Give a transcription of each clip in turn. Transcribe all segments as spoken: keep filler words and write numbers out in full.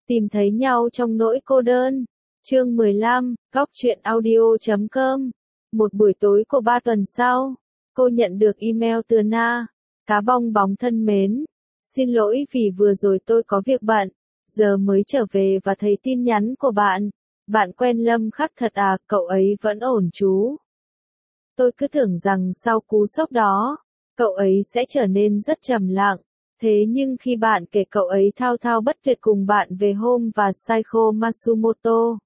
Tìm thấy nhau trong nỗi cô đơn. Chương mười lăm, Góc truyện audio chấm com. Một buổi tối của ba tuần sau, cô nhận được email từ Na. Cá bong bóng thân mến. Xin lỗi vì vừa rồi tôi có việc bận, giờ mới trở về và thấy tin nhắn của bạn. Bạn quen Lâm Khắc thật à, cậu ấy vẫn ổn chú. Tôi cứ tưởng rằng sau cú sốc đó, cậu ấy sẽ trở nên rất trầm lặng. Thế nhưng khi bạn kể cậu ấy thao thao bất tuyệt cùng bạn về Home và Psycho Matsumoto,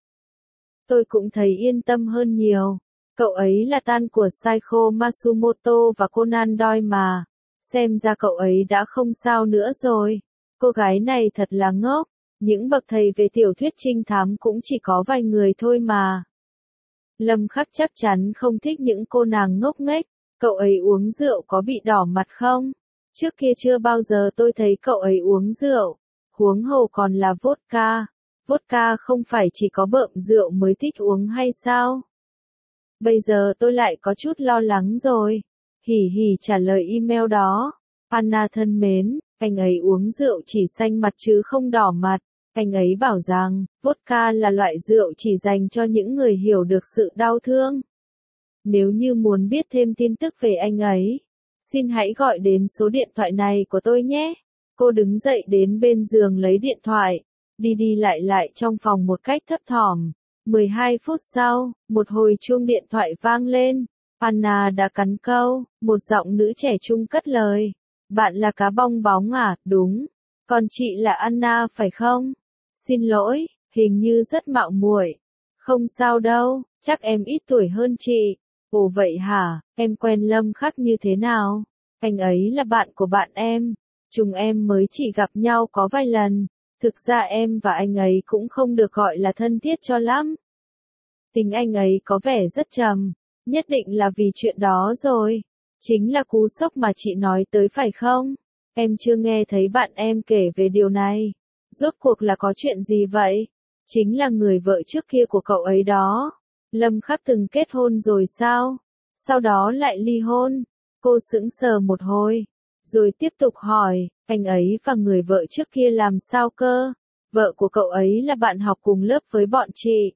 tôi cũng thấy yên tâm hơn nhiều. Cậu ấy là tan của Psycho Matsumoto và Conan Doyle mà. Xem ra cậu ấy đã không sao nữa rồi. Cô gái này thật là ngốc. Những bậc thầy về tiểu thuyết trinh thám cũng chỉ có vài người thôi mà. Lâm Khắc chắc chắn không thích những cô nàng ngốc nghếch. Cậu ấy uống rượu có bị đỏ mặt không? Trước kia chưa bao giờ tôi thấy cậu ấy uống rượu. Huống hồ còn là vodka. Vodka không phải chỉ có bợm rượu mới thích uống hay sao? Bây giờ tôi lại có chút lo lắng rồi. Hỉ hỉ trả lời email đó. Anna thân mến, anh ấy uống rượu chỉ xanh mặt chứ không đỏ mặt. Anh ấy bảo rằng, vodka là loại rượu chỉ dành cho những người hiểu được sự đau thương. Nếu như muốn biết thêm tin tức về anh ấy, xin hãy gọi đến số điện thoại này của tôi nhé. Cô đứng dậy đến bên giường lấy điện thoại, đi đi lại lại trong phòng một cách thấp thỏm. mười hai phút sau, một hồi chuông điện thoại vang lên. Anna đã cắn câu, một giọng nữ trẻ trung cất lời. Bạn là Cá bong bóng à? Đúng. Còn chị là Anna phải không? Xin lỗi, hình như rất mạo muội. Không sao đâu, chắc em ít tuổi hơn chị. Ồ vậy hả, em quen Lâm Khắc như thế nào? Anh ấy là bạn của bạn em. Chúng em mới chỉ gặp nhau có vài lần. Thực ra em và anh ấy cũng không được gọi là thân thiết cho lắm. Tính anh ấy có vẻ rất trầm. Nhất định là vì chuyện đó rồi. Chính là cú sốc mà chị nói tới phải không? Em chưa nghe thấy bạn em kể về điều này. Rốt cuộc là có chuyện gì vậy? Chính là người vợ trước kia của cậu ấy đó. Lâm Khắc từng kết hôn rồi sao? Sau đó lại ly hôn. Cô sững sờ một hồi. Rồi tiếp tục hỏi, anh ấy và người vợ trước kia làm sao cơ? Vợ của cậu ấy là bạn học cùng lớp với bọn chị.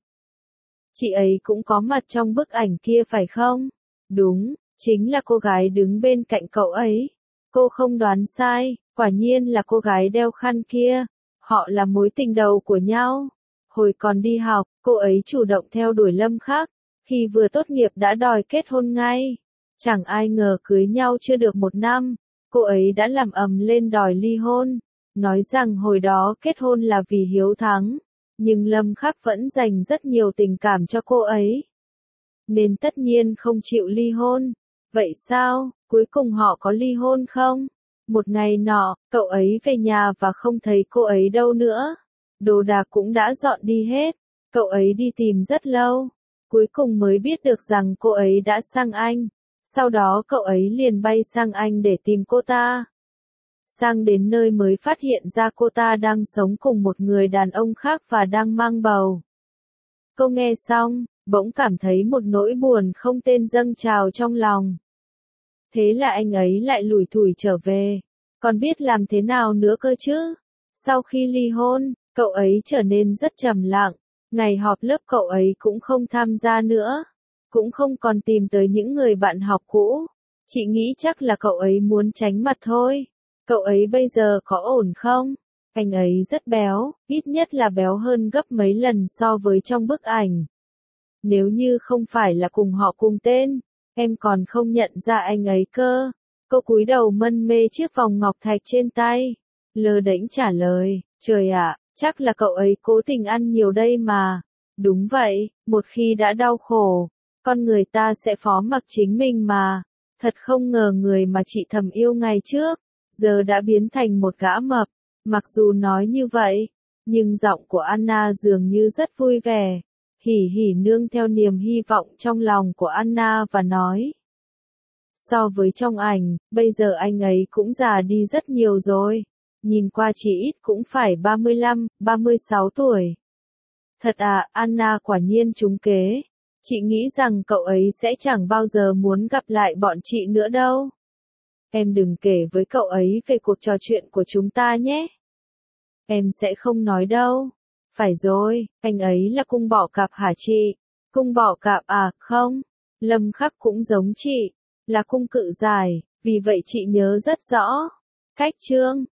Chị ấy cũng có mặt trong bức ảnh kia phải không? Đúng, chính là cô gái đứng bên cạnh cậu ấy. Cô không đoán sai, quả nhiên là cô gái đeo khăn kia. Họ là mối tình đầu của nhau. Hồi còn đi học, cô ấy chủ động theo đuổi Lâm Khắc. Khi vừa tốt nghiệp đã đòi kết hôn ngay. Chẳng ai ngờ cưới nhau chưa được một năm, cô ấy đã làm ầm lên đòi ly hôn. Nói rằng hồi đó kết hôn là vì hiếu thắng. Nhưng Lâm Khắc vẫn dành rất nhiều tình cảm cho cô ấy. Nên tất nhiên không chịu ly hôn. Vậy sao, cuối cùng họ có ly hôn không? Một ngày nọ, cậu ấy về nhà và không thấy cô ấy đâu nữa. Đồ đạc cũng đã dọn đi hết. Cậu ấy đi tìm rất lâu. Cuối cùng mới biết được rằng cô ấy đã sang Anh. Sau đó cậu ấy liền bay sang Anh để tìm cô ta. Sang đến nơi mới phát hiện ra cô ta đang sống cùng một người đàn ông khác và đang mang bầu. Cô nghe xong, bỗng cảm thấy một nỗi buồn không tên dâng trào trong lòng. Thế là anh ấy lại lủi thủi trở về. Còn biết làm thế nào nữa cơ chứ? Sau khi ly hôn, cậu ấy trở nên rất trầm lặng. Ngày họp lớp cậu ấy cũng không tham gia nữa. Cũng không còn tìm tới những người bạn học cũ. Chị nghĩ chắc là cậu ấy muốn tránh mặt thôi. Cậu ấy bây giờ có ổn không? Anh ấy rất béo, ít nhất là béo hơn gấp mấy lần so với trong bức ảnh. Nếu như không phải là cùng họ cùng tên, em còn không nhận ra anh ấy cơ. Cô cúi đầu mân mê chiếc vòng ngọc thạch trên tay. Lơ đễnh trả lời, trời ạ, chắc là cậu ấy cố tình ăn nhiều đây mà. Đúng vậy, một khi đã đau khổ, con người ta sẽ phó mặc chính mình mà. Thật không ngờ người mà chị thầm yêu ngày trước, giờ đã biến thành một gã mập. Mặc dù nói như vậy, nhưng giọng của Anna dường như rất vui vẻ. Hỉ hỉ nương theo niềm hy vọng trong lòng của Anna và nói. So với trong ảnh, bây giờ anh ấy cũng già đi rất nhiều rồi. Nhìn qua chỉ ít cũng phải ba mươi lăm, ba mươi sáu tuổi. Thật à, Anna quả nhiên trúng kế. Chị nghĩ rằng cậu ấy sẽ chẳng bao giờ muốn gặp lại bọn chị nữa đâu. Em đừng kể với cậu ấy về cuộc trò chuyện của chúng ta nhé. Em sẽ không nói đâu. Phải rồi, anh ấy là cung bọ cạp hả chị? Cung bọ cạp à, không. Lâm Khắc cũng giống chị, là cung cự giải, vì vậy chị nhớ rất rõ. Cách chương